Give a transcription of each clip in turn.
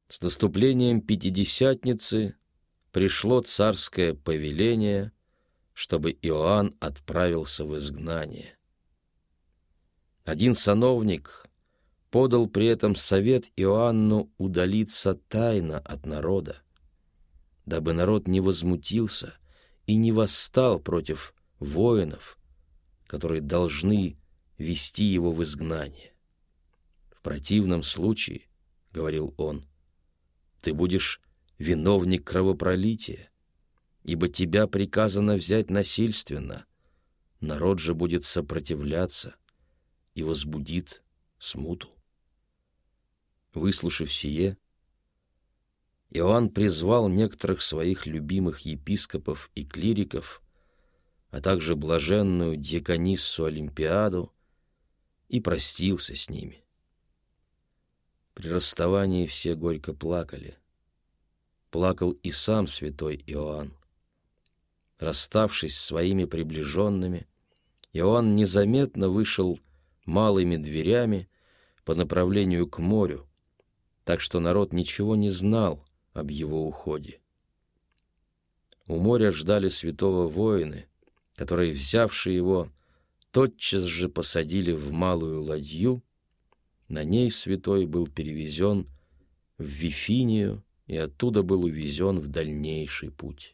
С наступлением Пятидесятницы пришло царское повеление, чтобы Иоанн отправился в изгнание. Один сановник подал при этом совет Иоанну удалиться тайно от народа, дабы народ не возмутился и не восстал против воинов, которые должны вести его в изгнание. В противном случае, — говорил он, — ты будешь виновник кровопролития, ибо тебя приказано взять насильственно, народ же будет сопротивляться и возбудит смуту. Выслушав сие, Иоанн призвал некоторых своих любимых епископов и клириков, а также блаженную дьякониссу Олимпиаду, и простился с ними. При расставании все горько плакали. Плакал и сам святой Иоанн. Расставшись с своими приближенными, Иоанн незаметно вышел малыми дверями по направлению к морю, так что народ ничего не знал об его уходе. У моря ждали святого воины, которые, взявши его, тотчас же посадили в малую ладью. На ней святой был перевезен в Вифинию и оттуда был увезен в дальнейший путь.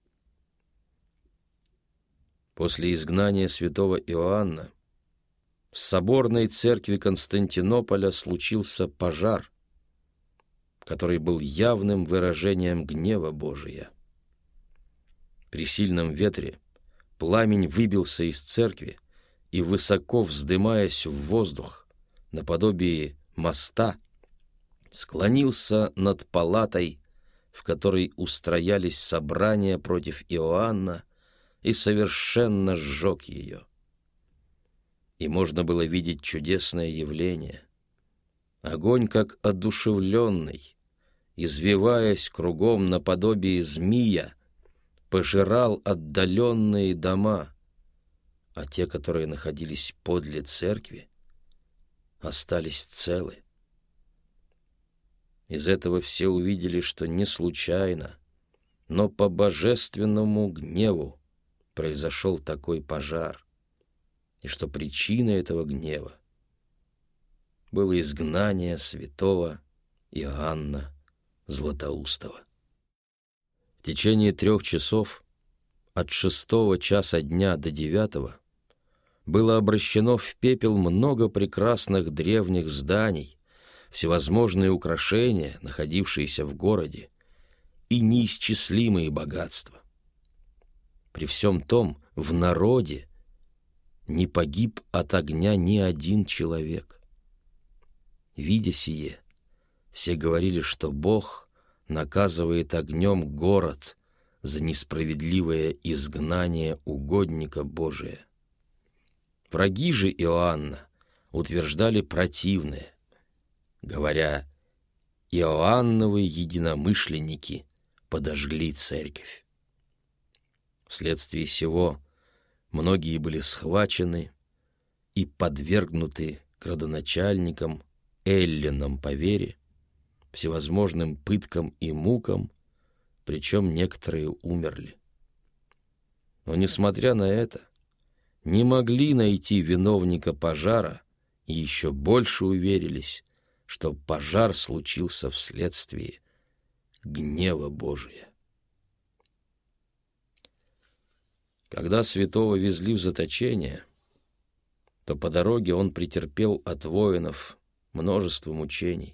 После изгнания святого Иоанна в соборной церкви Константинополя случился пожар, который был явным выражением гнева Божия. При сильном ветре пламень выбился из церкви и, высоко вздымаясь в воздух, наподобие моста, склонился над палатой, в которой устроялись собрания против Иоанна, и совершенно сжег ее. И можно было видеть чудесное явление. Огонь, как одушевленный, извиваясь кругом наподобие змея, пожирал отдаленные дома, а те, которые находились подле церкви, остались целы. Из этого все увидели, что не случайно, но по божественному гневу произошел такой пожар, и что причиной этого гнева было изгнание святого Иоанна Златоустова. В течение 3 часов, от 6 часа дня до 9, было обращено в пепел много прекрасных древних зданий, всевозможные украшения, находившиеся в городе, и неисчислимые богатства. При всем том, в народе не погиб от огня ни один человек. Видя сие, все говорили, что Бог наказывает огнем город за несправедливое изгнание угодника Божия. Враги же Иоанна утверждали противное, говоря: «Иоанновы единомышленники подожгли церковь». Вследствие сего многие были схвачены и подвергнуты градоначальникам, эллинам по вере, всевозможным пыткам и мукам, причем некоторые умерли. Но, несмотря на это, не могли найти виновника пожара и еще больше уверились, что пожар случился вследствие гнева Божия. Когда святого везли в заточение, то по дороге он претерпел от воинов множество мучений.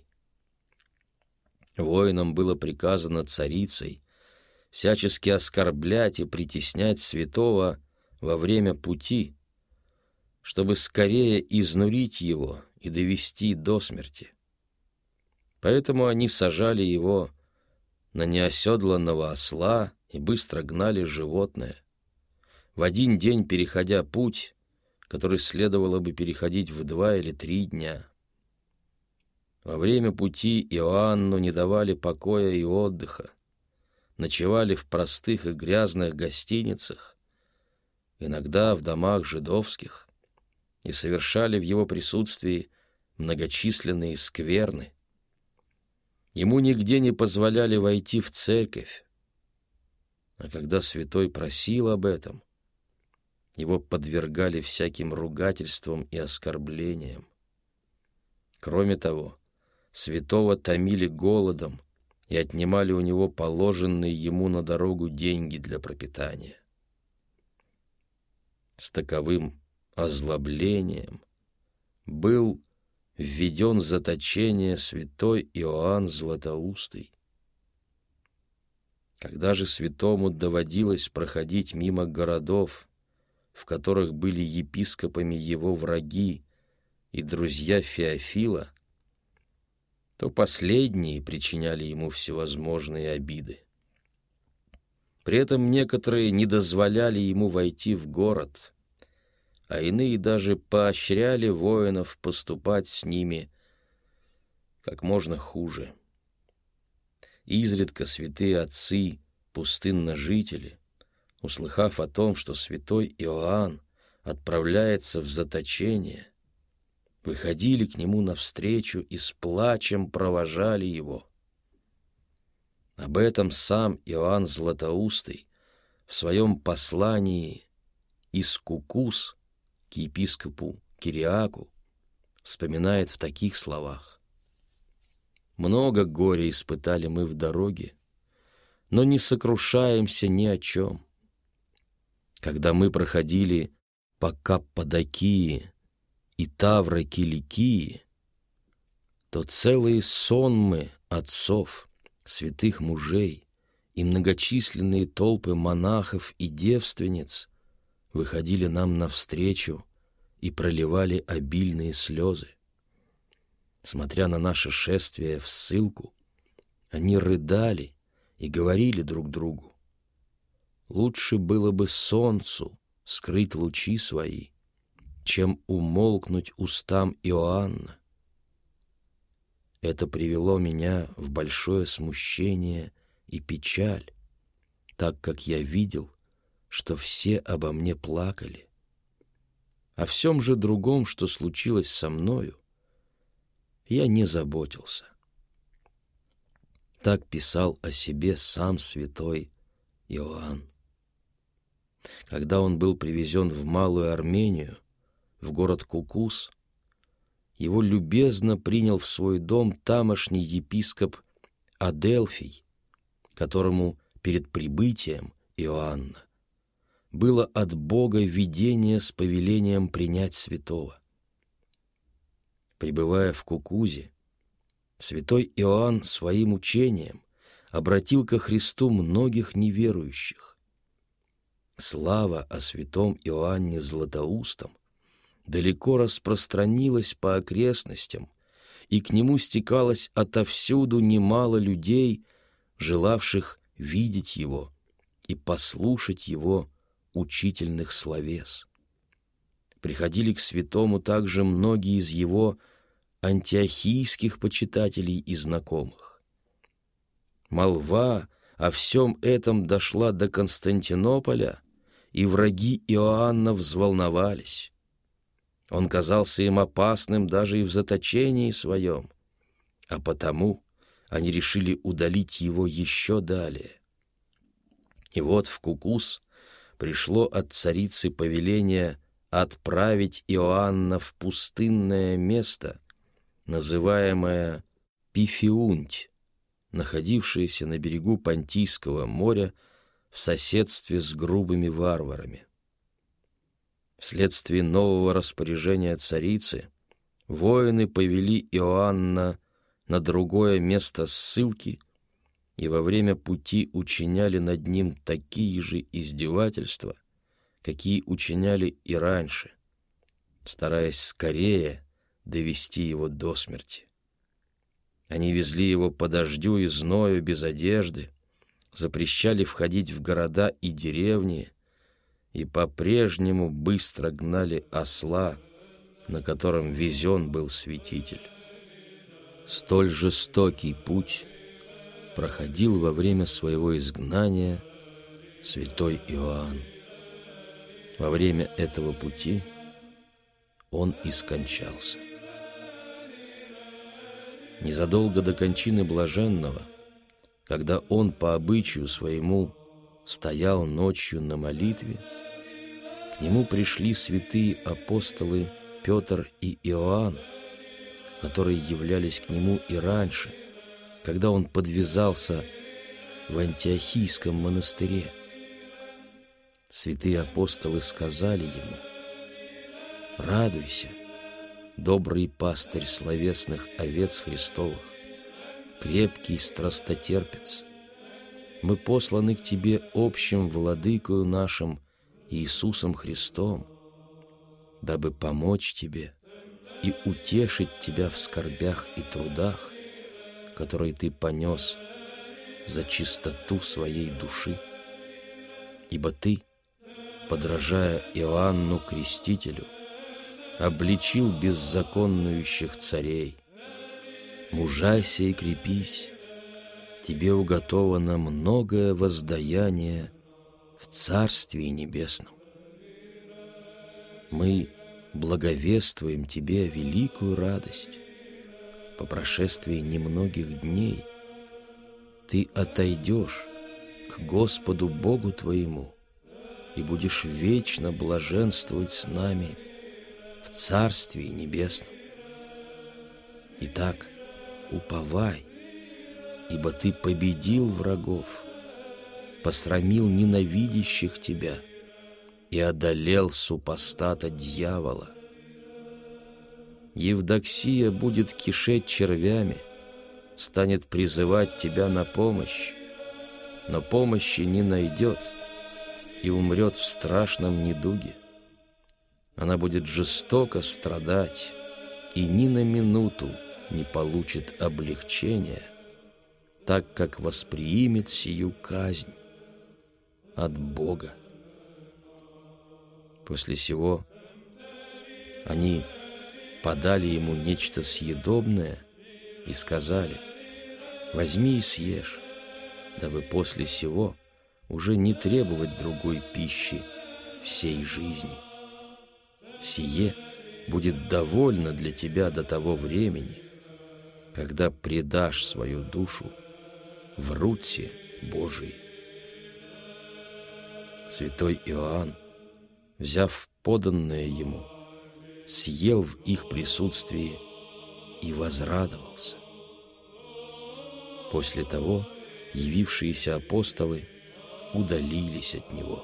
Воинам было приказано царицей всячески оскорблять и притеснять святого во время пути, чтобы скорее изнурить его и довести до смерти. Поэтому они сажали его на неоседланного осла и быстро гнали животное, в один день переходя путь, который следовало бы переходить в 2 или 3 дня. Во время пути Иоанну не давали покоя и отдыха, ночевали в простых и грязных гостиницах, иногда в домах жидовских, и совершали в его присутствии многочисленные скверны. Ему нигде не позволяли войти в церковь, а когда святой просил об этом, его подвергали всяким ругательствам и оскорблениям. Кроме того, святого томили голодом и отнимали у него положенные ему на дорогу деньги для пропитания. С таковым озлоблением был введен в заточение святой Иоанн Златоустый. Когда же святому доводилось проходить мимо городов, в которых были епископами его враги и друзья Феофила, то последние причиняли ему всевозможные обиды. При этом некоторые не дозволяли ему войти в город, а иные даже поощряли воинов поступать с ними как можно хуже. Изредка святые отцы, пустынножители, услыхав о том, что святой Иоанн отправляется в заточение, выходили к нему навстречу и с плачем провожали его. Об этом сам Иоанн Златоустый в своем послании из Кукус к епископу Кириаку вспоминает в таких словах: «Много горя испытали мы в дороге, но не сокрушаемся ни о чем. Когда мы проходили по Каппадокии и Тавро-Киликии, то целые сонмы отцов, святых мужей и многочисленные толпы монахов и девственниц выходили нам навстречу и проливали обильные слезы. Смотря на наше шествие в ссылку, они рыдали и говорили друг другу: лучше было бы солнцу скрыть лучи свои, чем умолкнуть устам Иоанна. Это привело меня в большое смущение и печаль, так как я видел, что все обо мне плакали. О всем же другом, что случилось со мною, я не заботился». Так писал о себе сам святой Иоанн. Когда он был привезен в Малую Армению, в город Кукус, его любезно принял в свой дом тамошний епископ Аделфий, которому перед прибытием Иоанна было от Бога видение с повелением принять святого. Пребывая в Кукузе, святой Иоанн своим учением обратил ко Христу многих неверующих. Слава о святом Иоанне Златоустом далеко распространилась по окрестностям, и к нему стекалось отовсюду немало людей, желавших видеть его и послушать его учительных словес. Приходили к святому также многие из его антиохийских почитателей и знакомых. Молва о всем этом дошла до Константинополя, и враги Иоанна взволновались. Он казался им опасным даже и в заточении своем, а потому они решили удалить его еще далее. И вот в Кукус пришло от царицы повеление отправить Иоанна в пустынное место, называемое Пифиунть, находившееся на берегу Понтийского моря в соседстве с грубыми варварами. Вследствие нового распоряжения царицы воины повели Иоанна на другое место ссылки и во время пути учиняли над ним такие же издевательства, какие учиняли и раньше, стараясь скорее довести его до смерти. Они везли его по дождю и зною без одежды, запрещали входить в города и деревни и по-прежнему быстро гнали осла, на котором везен был святитель. Столь жестокий путь проходил во время своего изгнания святой Иоанн. Во время этого пути он и скончался. Незадолго до кончины блаженного, когда он по обычаю своему стоял ночью на молитве, к нему пришли святые апостолы Петр и Иоанн, которые являлись к нему и раньше, когда он подвязался в Антиохийском монастыре. Святые апостолы сказали ему: «Радуйся, добрый пастырь словесных овец Христовых, крепкий страстотерпец. Мы посланы к тебе общим владыкою нашим Иисусом Христом, дабы помочь тебе и утешить тебя в скорбях и трудах, которые ты понес за чистоту своей души. Ибо ты, подражая Иоанну Крестителю, обличил беззаконнующих царей. Мужайся и крепись, тебе уготовано многое воздаяние в Царствии Небесном. Мы благовествуем тебе великую радость. По прошествии немногих дней ты отойдешь к Господу Богу твоему и будешь вечно блаженствовать с нами в Царствии Небесном. Итак, уповай, ибо ты победил врагов, посрамил ненавидящих тебя и одолел супостата дьявола. Евдоксия будет кишеть червями, станет призывать тебя на помощь, но помощи не найдет и умрет в страшном недуге. Она будет жестоко страдать и ни на минуту не получит облегчения, так как восприимет сию казнь от Бога». После сего они подали ему нечто съедобное и сказали: «Возьми и съешь, дабы после сего уже не требовать другой пищи всей жизни. Сие будет довольно для тебя до того времени, когда предашь свою душу в руце Божией». Святой Иоанн, взяв поданное ему, съел в их присутствии и возрадовался. После того явившиеся апостолы удалились от него.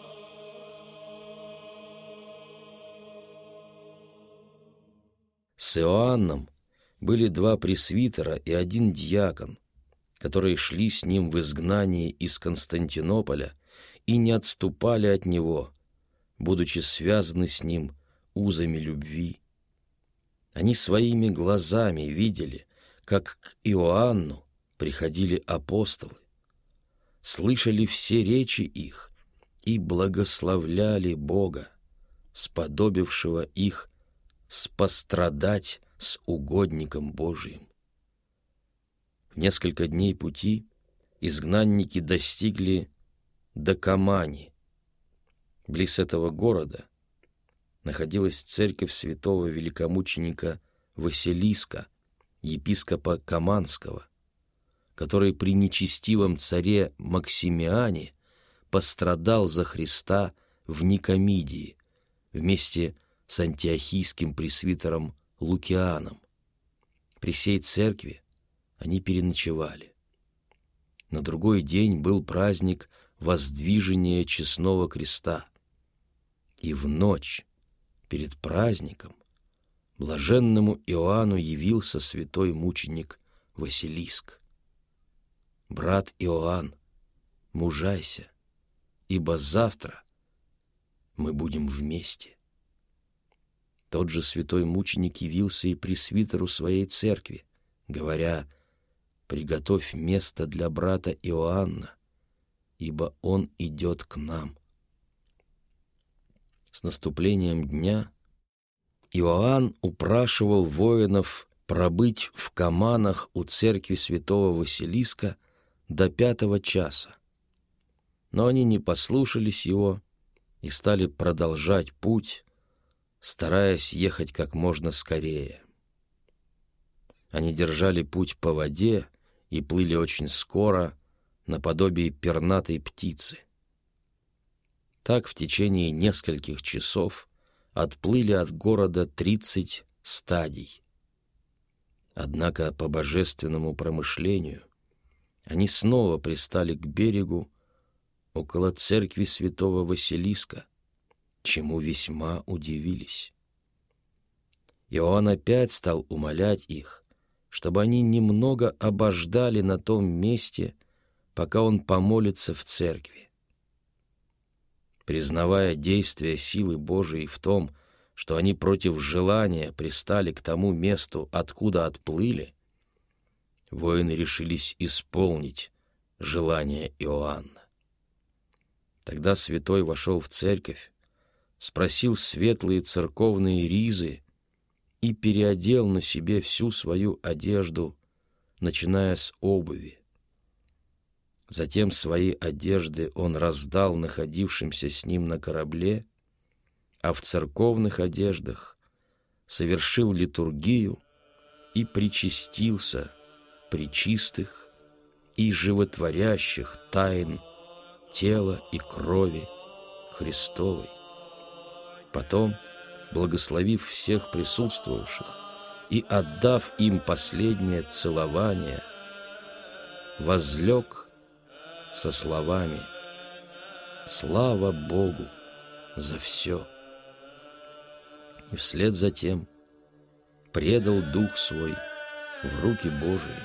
С Иоанном были 2 пресвитера и 1 диакон, которые шли с ним в изгнании из Константинополя и не отступали от него, будучи связаны с ним узами любви. Они своими глазами видели, как к Иоанну приходили апостолы, слышали все речи их и благословляли Бога, сподобившего их спострадать с угодником Божиим. В несколько дней пути изгнанники достигли Дакамани. Близ этого города находилась церковь святого великомученика Василиска, епископа Каманского, который при нечестивом царе Максимиане пострадал за Христа в Никомидии вместе с антиохийским пресвитером Лукианом. При сей церкви они переночевали. На другой день был праздник воздвижения честного креста, и в ночь перед праздником блаженному Иоанну явился святой мученик Василиск. «Брат Иоанн, мужайся, ибо завтра мы будем вместе». Тот же святой мученик явился и пресвитеру своей церкви, говоря: «Приготовь место для брата Иоанна, ибо он идет к нам». С наступлением дня Иоанн упрашивал воинов пробыть в Каманах у церкви святого Василиска до 5 часа. Но они не послушались его и стали продолжать путь, стараясь ехать как можно скорее. Они держали путь по воде и плыли очень скоро, наподобие пернатой птицы. Так в течение нескольких часов отплыли от города 30 стадий. Однако по божественному промышлению они снова пристали к берегу около церкви святого Василиска, чему весьма удивились. Иоанн опять стал умолять их, чтобы они немного обождали на том месте, пока он помолится в церкви. Признавая действие силы Божией в том, что они против желания пристали к тому месту, откуда отплыли, воины решились исполнить желание Иоанна. Тогда святой вошел в церковь, спросил светлые церковные ризы и переодел на себе всю свою одежду, начиная с обуви. Затем свои одежды он раздал находившимся с ним на корабле, а в церковных одеждах совершил литургию и причастился пречистых и животворящих тайн тела и крови Христовой. Потом, благословив всех присутствовавших и отдав им последнее целование, возлег со словами: «Слава Богу за все!» И вслед за тем предал дух свой в руки Божии.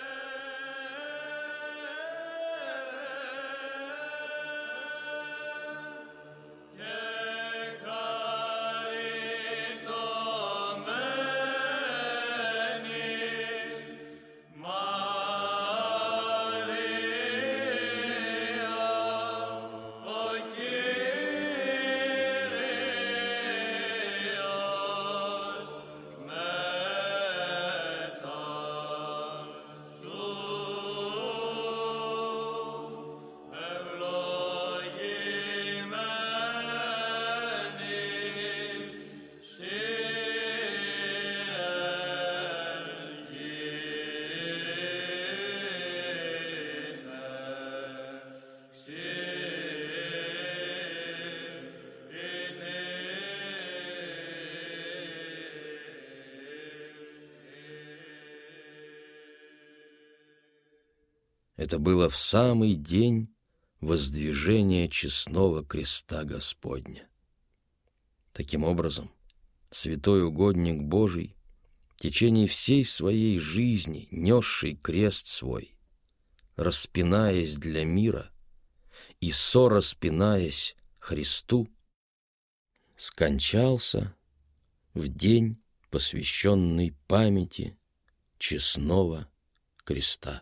Это было в самый день воздвижения честного креста Господня. Таким образом, святой угодник Божий, в течение всей своей жизни несший крест свой, распинаясь для мира и сораспинаясь Христу, скончался в день, посвященный памяти честного креста.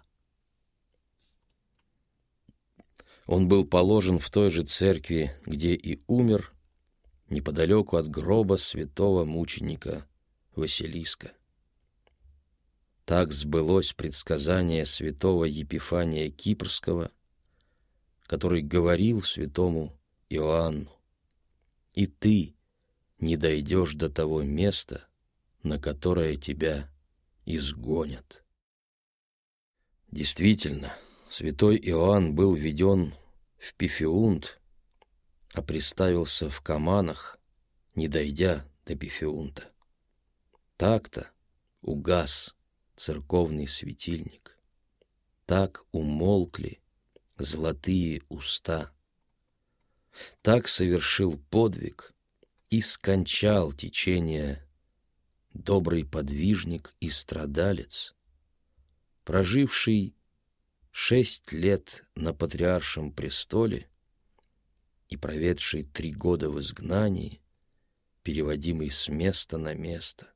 Он был положен в той же церкви, где и умер, неподалеку от гроба святого мученика Василиска. Так сбылось предсказание святого Епифания Кипрского, который говорил святому Иоанну: «И ты не дойдешь до того места, на которое тебя изгонят». Действительно, святой Иоанн был введен в Пифиунт, а приставился в Каманах, не дойдя до Пифиунта. Так-то угас церковный светильник, так умолкли золотые уста, так совершил подвиг и скончал течение добрый подвижник и страдалец, проживший 6 лет на патриаршем престоле и проведший 3 года в изгнании, переводимый с места на место.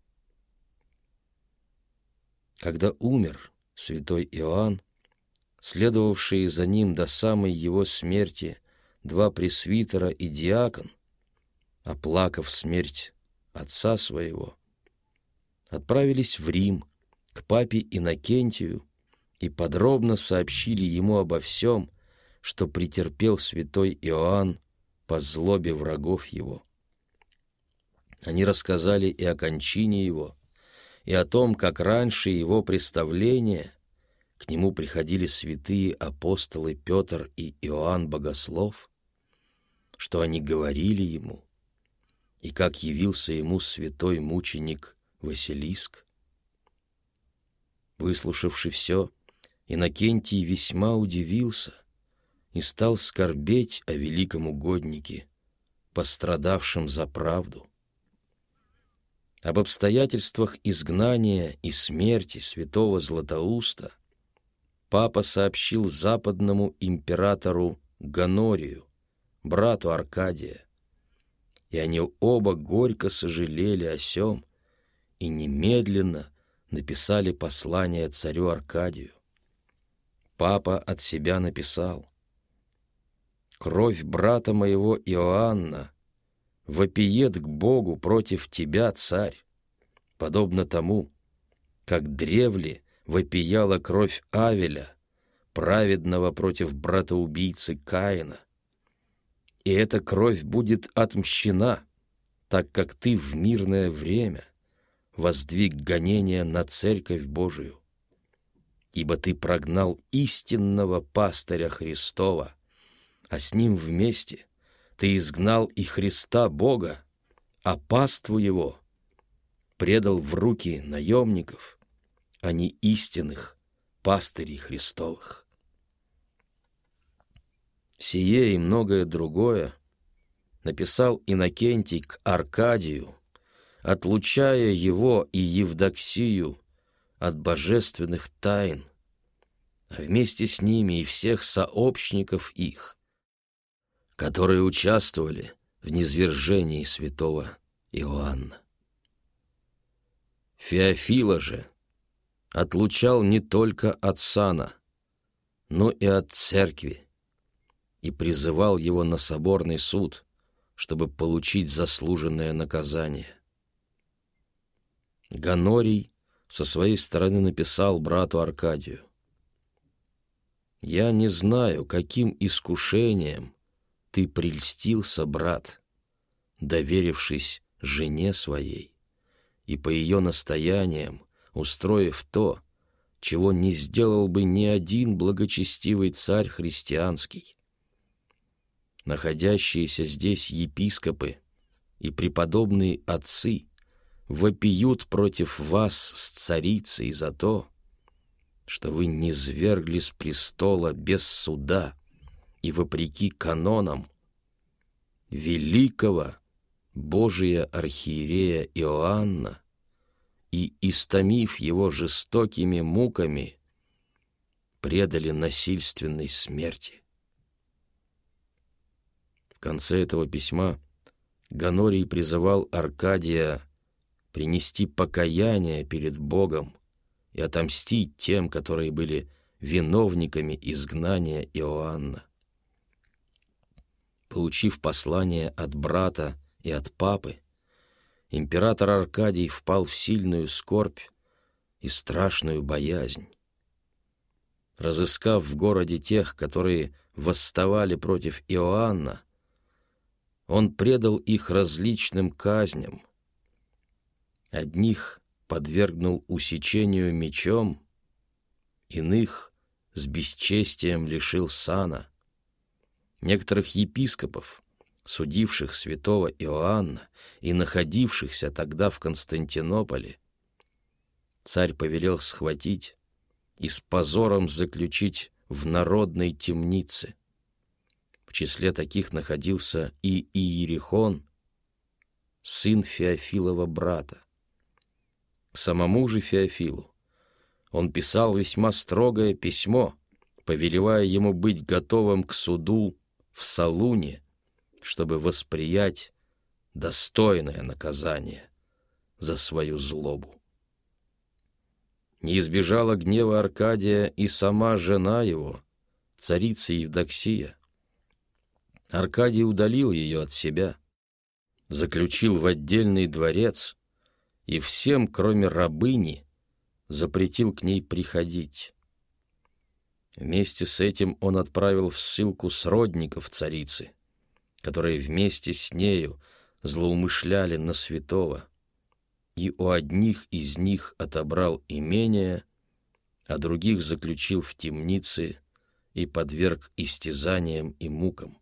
Когда умер святой Иоанн, следовавшие за ним до самой его смерти 2 пресвитера и диакон, оплакав смерть отца своего, отправились в Рим к папе Иннокентию и подробно сообщили ему обо всем, что претерпел святой Иоанн по злобе врагов его. Они рассказали и о кончине его, и о том, как раньше его представления к нему приходили святые апостолы Петр и Иоанн Богослов, что они говорили ему, и как явился ему святой мученик Василиск. Выслушавши все, Иннокентий весьма удивился и стал скорбеть о великом угоднике, пострадавшем за правду. Об обстоятельствах изгнания и смерти святого Златоуста папа сообщил западному императору Гонорию, брату Аркадия, и они оба горько сожалели о сем и немедленно написали послание царю Аркадию. Папа от себя написал: «Кровь брата моего Иоанна вопиет к Богу против тебя, царь, подобно тому, как древле вопияла кровь Авеля, праведного против брата-убийцы Каина. И эта кровь будет отмщена, так как ты в мирное время воздвиг гонения на Церковь Божию. Ибо ты прогнал истинного пастыря Христова, а с ним вместе ты изгнал и Христа Бога, а паству его предал в руки наемников, а не истинных пастырей Христовых». Сие и многое другое написал Иннокентий к Аркадию, отлучая его и Евдоксию от божественных тайн, а вместе с ними и всех сообщников их, которые участвовали в низвержении святого Иоанна. Феофила же отлучал не только от сана, но и от церкви, и призывал его на соборный суд, чтобы получить заслуженное наказание. Гонорий со своей стороны написал брату Аркадию: «Я не знаю, каким искушением ты прельстился, брат, доверившись жене своей, и по ее настояниям устроив то, чего не сделал бы ни один благочестивый царь христианский. Находящиеся здесь епископы и преподобные отцы вопиют против вас с царицей за то, что вы низвергли с престола без суда и вопреки канонам великого Божия архиерея Иоанна и, истомив его жестокими муками, предали насильственной смерти». В конце этого письма Гонорий призывал Аркадия принести покаяние перед Богом и отомстить тем, которые были виновниками изгнания Иоанна. Получив послание от брата и от папы, император Аркадий впал в сильную скорбь и страшную боязнь. Разыскав в городе тех, которые восставали против Иоанна, он предал их различным казням. Одних подвергнул усечению мечом, иных с бесчестием лишил сана. Некоторых епископов, судивших святого Иоанна и находившихся тогда в Константинополе, царь повелел схватить и с позором заключить в народной темнице. В числе таких находился и Иерихон, сын Феофилова брата. К самому же Феофилу он писал весьма строгое письмо, повелевая ему быть готовым к суду в Солуне, чтобы восприять достойное наказание за свою злобу. Не избежала гнева Аркадия и сама жена его, царица Евдоксия. Аркадий удалил ее от себя, заключил в отдельный дворец и всем, кроме рабыни, запретил к ней приходить. Вместе с этим он отправил в ссылку сродников царицы, которые вместе с нею злоумышляли на святого, и у одних из них отобрал имение, а других заключил в темницы и подверг истязаниям и мукам.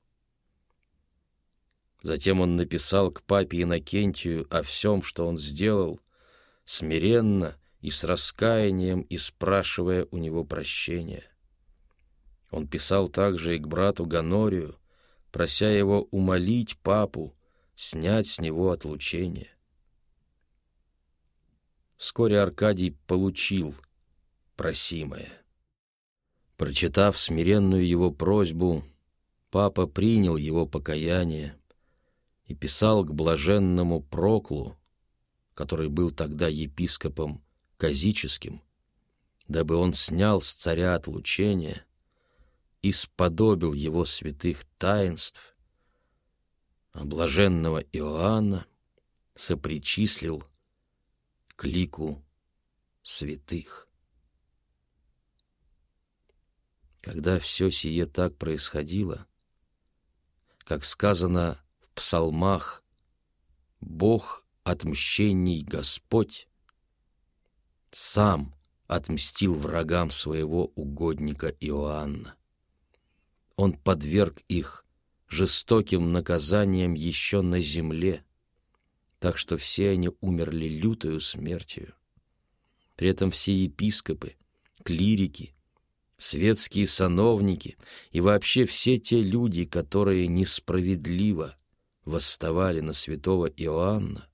Затем он написал к папе Иннокентию о всем, что он сделал, смиренно и с раскаянием и спрашивая у него прощения. Он писал также и к брату Гонорию, прося его умолить папу снять с него отлучение. Вскоре Аркадий получил просимое. Прочитав смиренную его просьбу, папа принял его покаяние и писал к блаженному Проклу, который был тогда епископом Козическим, дабы он снял с царя отлучение и сподобил его святых таинств, а блаженного Иоанна сопричислил к лику святых. Когда все сие так происходило, как сказано в псалмах «Бог отмщений Господь» сам отмстил врагам своего угодника Иоанна. Он подверг их жестоким наказаниям еще на земле, так что все они умерли лютою смертью. При этом все епископы, клирики, светские сановники и вообще все те люди, которые несправедливо восставали на святого Иоанна,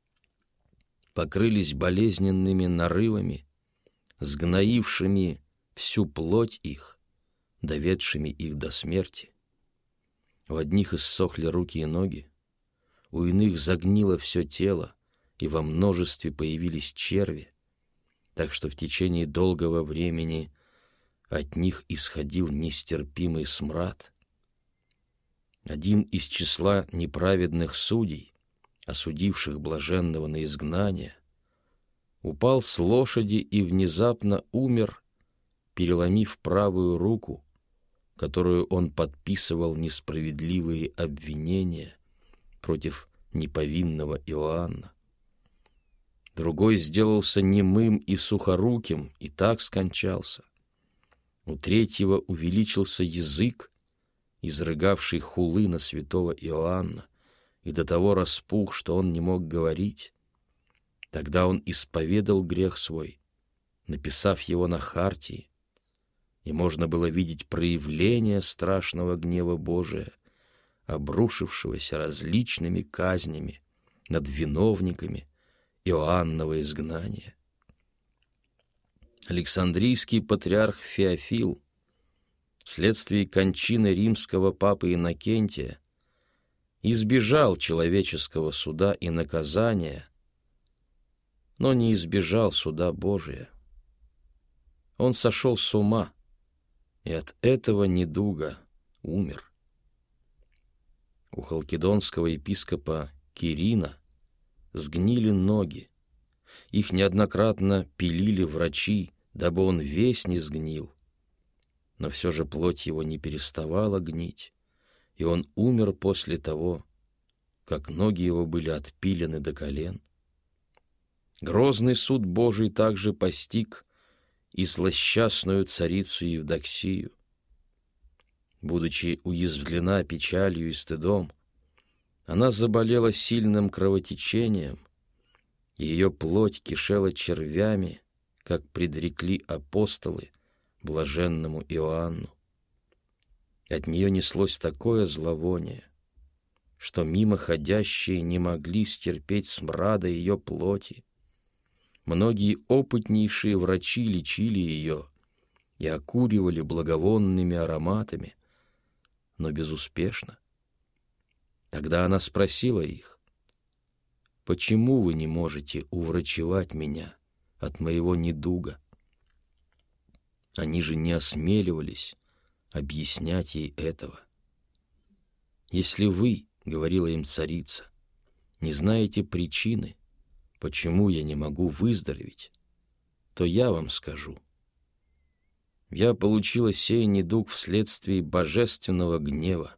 покрылись болезненными нарывами, сгноившими всю плоть их, доведшими их до смерти. У одних иссохли руки и ноги, у иных загнило все тело, и во множестве появились черви, так что в течение долгого времени от них исходил нестерпимый смрад. Один из числа неправедных судей, осудивших блаженного на изгнание, упал с лошади и внезапно умер, переломив правую руку, которую он подписывал несправедливые обвинения против неповинного Иоанна. Другой сделался немым и сухоруким, и так скончался. У третьего увеличился язык, изрыгавший хулы на святого Иоанна, и до того распух, что он не мог говорить. Тогда он исповедал грех свой, написав его на хартии, и можно было видеть проявление страшного гнева Божия, обрушившегося различными казнями над виновниками Иоаннова изгнания. Александрийский патриарх Феофил вследствие кончины римского папы Иннокентия избежал человеческого суда и наказания, но не избежал суда Божия. Он сошел с ума и от этого недуга умер. У халкидонского епископа Кирина сгнили ноги, их неоднократно пилили врачи, дабы он весь не сгнил, но все же плоть его не переставала гнить, и он умер после того, как ноги его были отпилены до колен. Грозный суд Божий также постиг и злосчастную царицу Евдоксию. Будучи уязвлена печалью и стыдом, она заболела сильным кровотечением, и ее плоть кишела червями, как предрекли апостолы блаженному Иоанну. От нее неслось такое зловоние, что мимо ходящие не могли стерпеть смрада ее плоти. Многие опытнейшие врачи лечили ее и окуривали благовонными ароматами, но безуспешно. Тогда она спросила их: «Почему вы не можете уврачевать меня от моего недуга?» Они же не осмеливались объяснять ей этого. «Если вы, — говорила им царица, — не знаете причины, почему я не могу выздороветь, то я вам скажу. Я получила сей недуг вследствие божественного гнева,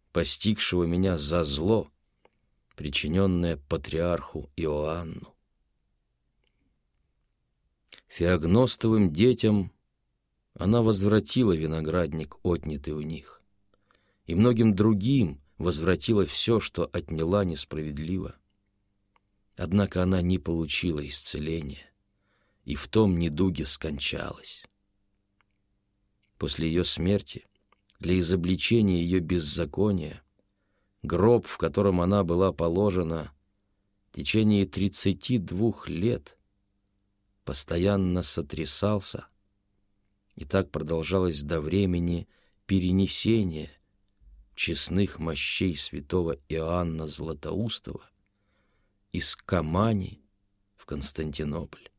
постигшего меня за зло, причиненное патриарху Иоанну. Феогностовым детям она возвратила виноградник, отнятый у них, и многим другим возвратила все, что отняла несправедливо. Однако она не получила исцеления, и в том недуге скончалась. После ее смерти, для изобличения ее беззакония, гроб, в котором она была положена, в течение 32 лет постоянно сотрясался, и так продолжалось до времени перенесения честных мощей святого Иоанна Златоустова из Камани в Константинополь.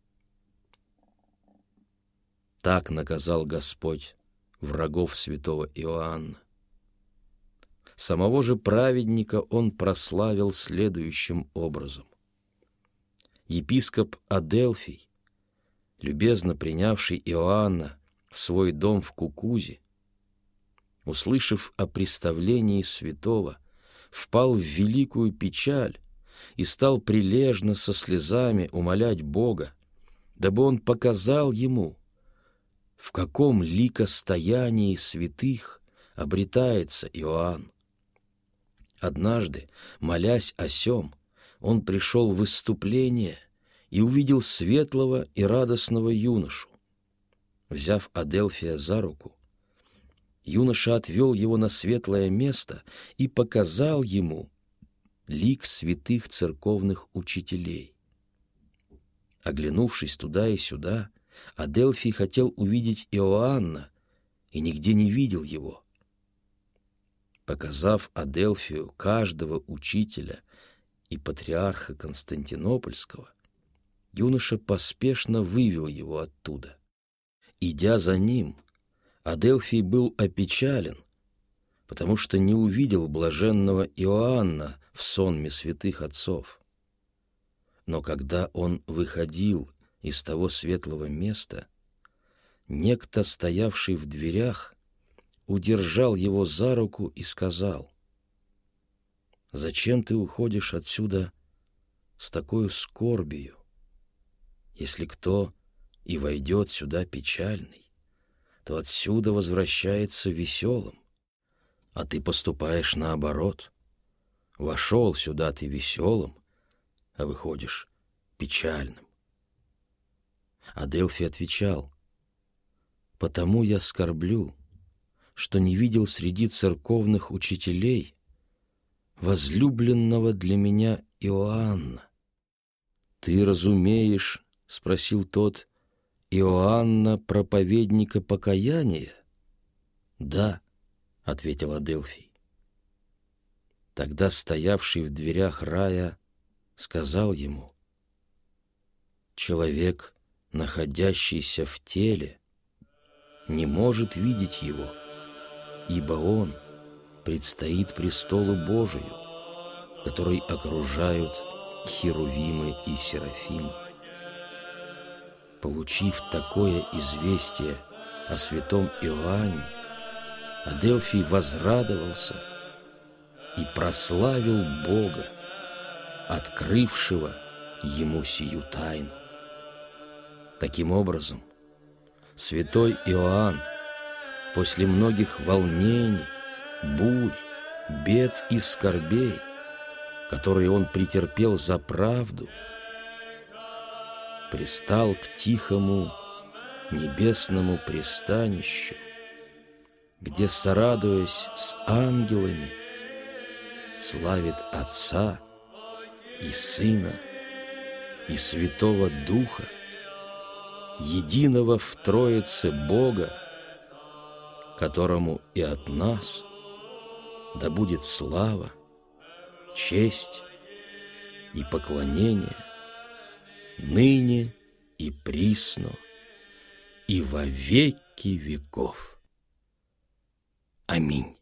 Так наказал Господь врагов святого Иоанна. Самого же праведника он прославил следующим образом. Епископ Аделфий, любезно принявший Иоанна в свой дом в Кукузе, услышав о представлении святого, впал в великую печаль и стал прилежно со слезами умолять Бога, дабы он показал ему, в каком ликостоянии святых обретается Иоанн. Однажды, молясь о сем, он пришел в исступление и увидел светлого и радостного юношу. Взяв Аделфия за руку, юноша отвел его на светлое место и показал ему лик святых церковных учителей. Оглянувшись туда и сюда, Аделфий хотел увидеть Иоанна и нигде не видел его. Показав Аделфию каждого учителя и патриарха Константинопольского, юноша поспешно вывел его оттуда. Идя за ним, Аделфий был опечален, потому что не увидел блаженного Иоанна в сонме святых отцов. Но когда он выходил из того светлого места, некто, стоявший в дверях, удержал его за руку и сказал: «Зачем ты уходишь отсюда с такой скорбию? Если кто и войдет сюда печальный, то отсюда возвращается веселым, а ты поступаешь наоборот. Вошел сюда ты веселым, а выходишь печальным». Аделфий отвечал: «Потому я скорблю, что не видел среди церковных учителей возлюбленного для меня Иоанна». «Ты разумеешь, — спросил тот, — Иоанна, проповедника покаяния?» «Да, — ответил Аделфий». Тогда стоявший в дверях рая сказал ему: «Человек, находящийся в теле, не может видеть его, ибо он предстоит престолу Божию, который окружают херувимы и серафимы». Получив такое известие о святом Иоанне, Аделфий возрадовался и прославил Бога, открывшего ему сию тайну. Таким образом, святой Иоанн после многих волнений, бурь, бед и скорбей, которые он претерпел за правду, пристал к тихому небесному пристанищу, где, сорадуясь с ангелами, славит Отца и Сына и Святого Духа, единого в Троице Бога, которому и от нас да будет слава, честь и поклонение ныне и присно и во веки веков. Аминь.